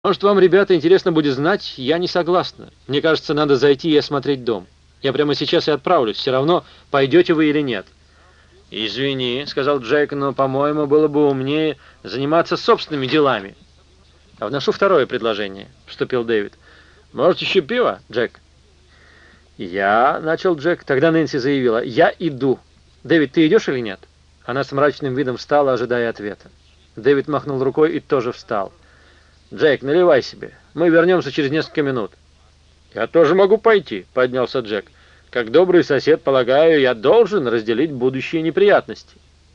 Может, вам, ребята, интересно будет знать, я не согласна. Мне кажется, надо зайти и осмотреть дом. Я прямо сейчас и отправлюсь, все равно, пойдете вы или нет. «Извини», — сказал Джек, — «но, по-моему, было бы умнее заниматься собственными делами». «А вношу второе предложение», — вступил Дэвид. «Может, еще пиво, Джек?» «Я...» — начал Джек. Тогда Нэнси заявила: «Я иду. Дэвид, ты идешь или нет?» Она с мрачным видом встала, ожидая ответа. Дэвид махнул рукой и тоже встал. «Джек, наливай себе. Мы вернемся через несколько минут». «Я тоже могу пойти», — поднялся Джек. «Как добрый сосед, полагаю, я должен разделить будущие неприятности».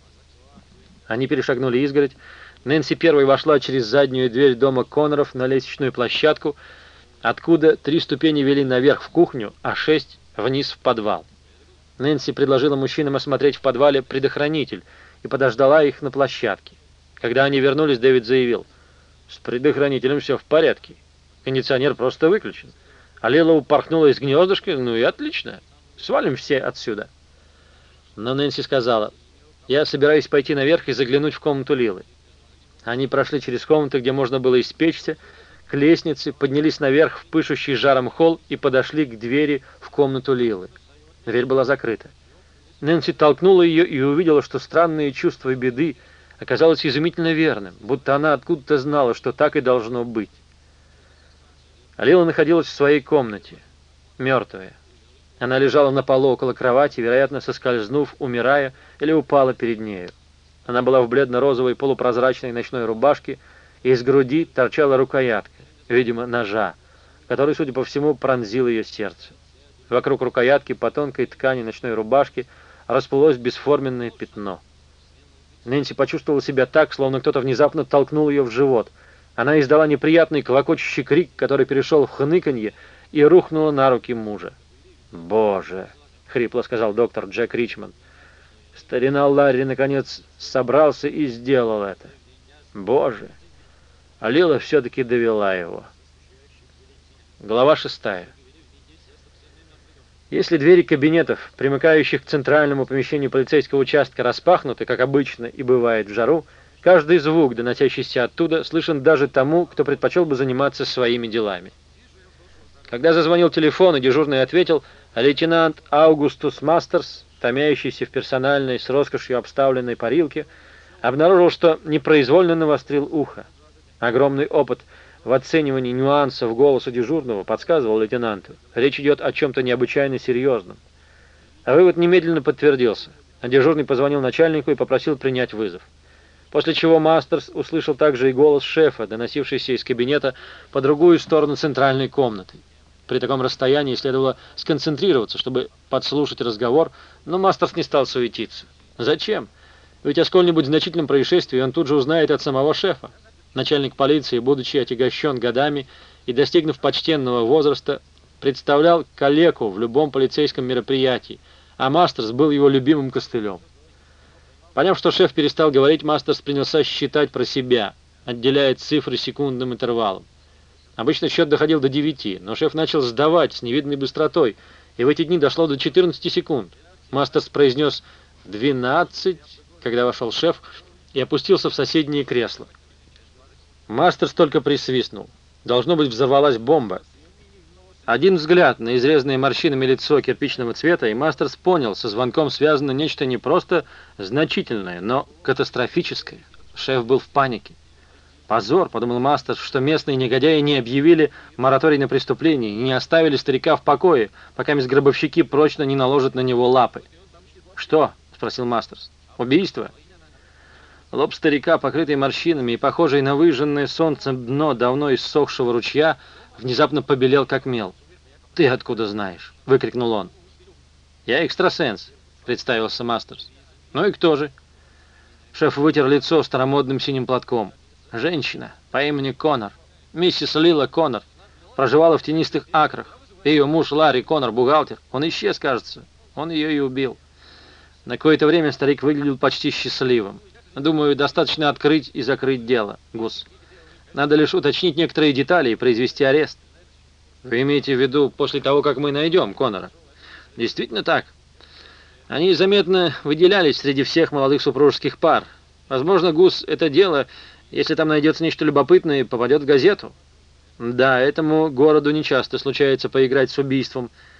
Они перешагнули изгородь. Нэнси первой вошла через заднюю дверь дома Конноров на лестничную площадку, откуда 3 ступени вели наверх в кухню, а 6 вниз в подвал. Нэнси предложила мужчинам осмотреть в подвале предохранитель и подождала их на площадке. Когда они вернулись, Дэвид заявил: «С предохранителем все в порядке. Кондиционер просто выключен. А Лила упорхнула из гнездышка, ну и отлично. Свалим все отсюда». Но Нэнси сказала: «Я собираюсь пойти наверх и заглянуть в комнату Лилы». Они прошли через комнату, где можно было испечься, к лестнице, поднялись наверх в пышущий жаром холл и подошли к двери в комнату Лилы. Дверь была закрыта. Нэнси толкнула ее и увидела, что странное чувство беды оказалось изумительно верным, будто она откуда-то знала, что так и должно быть. Лила находилась в своей комнате, мертвая. Она лежала на полу около кровати, вероятно, соскользнув, умирая, или упала перед нею. Она была в бледно-розовой полупрозрачной ночной рубашке, и из груди торчала рукоятка, видимо, ножа, который, судя по всему, пронзил ее сердце. Вокруг рукоятки по тонкой ткани ночной рубашки расплылось бесформенное пятно. Нэнси почувствовала себя так, словно кто-то внезапно толкнул ее в живот. Она издала неприятный клокочущий крик, который перешел в хныканье, и рухнула на руки мужа. «Боже!» — хрипло сказал доктор Джек Ричмонд. Старина Ларри, наконец, собрался и сделал это. Боже! А Лила все-таки довела его. Глава 6. Если двери кабинетов, примыкающих к центральному помещению полицейского участка, распахнуты, как обычно и бывает в жару, каждый звук, доносящийся оттуда, слышен даже тому, кто предпочел бы заниматься своими делами. Когда зазвонил телефон и дежурный ответил, лейтенант Аугустус Мастерс, томящийся в персональной, с роскошью обставленной парилке, обнаружил, что непроизвольно навострил ухо. Огромный опыт в оценивании нюансов голоса дежурного подсказывал лейтенанту: речь идет о чем-то необычайно серьезном. А вывод немедленно подтвердился. Дежурный позвонил начальнику и попросил принять вызов. После чего Мастерс услышал также и голос шефа, доносившийся из кабинета по другую сторону центральной комнаты. При таком расстоянии следовало сконцентрироваться, чтобы подслушать разговор, но Мастерс не стал суетиться. Зачем? Ведь о сколь-нибудь значительном происшествии он тут же узнает от самого шефа. Начальник полиции, будучи отягощен годами и достигнув почтенного возраста, представлял калеку в любом полицейском мероприятии, а Мастерс был его любимым костылем. Поняв, что шеф перестал говорить, Мастерс принялся считать про себя, отделяя цифры секундным интервалом. Обычно счет доходил до 9, но шеф начал сдавать с невиданной быстротой, и в эти дни дошло до 14 секунд. Мастерс произнес 12, когда вошел шеф, и опустился в соседнее кресло. Мастерс только присвистнул. Должно быть, взорвалась бомба. Один взгляд на изрезанное морщинами лицо кирпичного цвета, и Мастерс понял, со звонком связано нечто не просто значительное, но катастрофическое. Шеф был в панике. «Позор», — подумал Мастерс, — что местные негодяи не объявили мораторий на преступление и не оставили старика в покое, пока гробовщики прочно не наложат на него лапы. «Что?» — спросил Мастерс. «Убийство?» Лоб старика, покрытый морщинами и похожий на выжженное солнцем дно давно иссохшего ручья, внезапно побелел как мел. «Ты откуда знаешь?» — выкрикнул он. «Я экстрасенс», — представился Мастерс. «Ну и кто же?» Шеф вытер лицо старомодным синим платком. «Женщина по имени Коннор, миссис Лила Коннор, проживала в тенистых акрах. Ее муж Ларри Коннор, бухгалтер, он исчез, кажется. Он ее и убил». На какое-то время старик выглядел почти счастливым. «Думаю, достаточно открыть и закрыть дело, Гус. Надо лишь уточнить некоторые детали и произвести арест». «Вы имеете в виду после того, как мы найдем Коннора?» «Действительно так. Они заметно выделялись среди всех молодых супружеских пар. Возможно, Гус, это дело, если там найдется нечто любопытное, попадет в газету. Да, этому городу нечасто случается поиграть с убийством,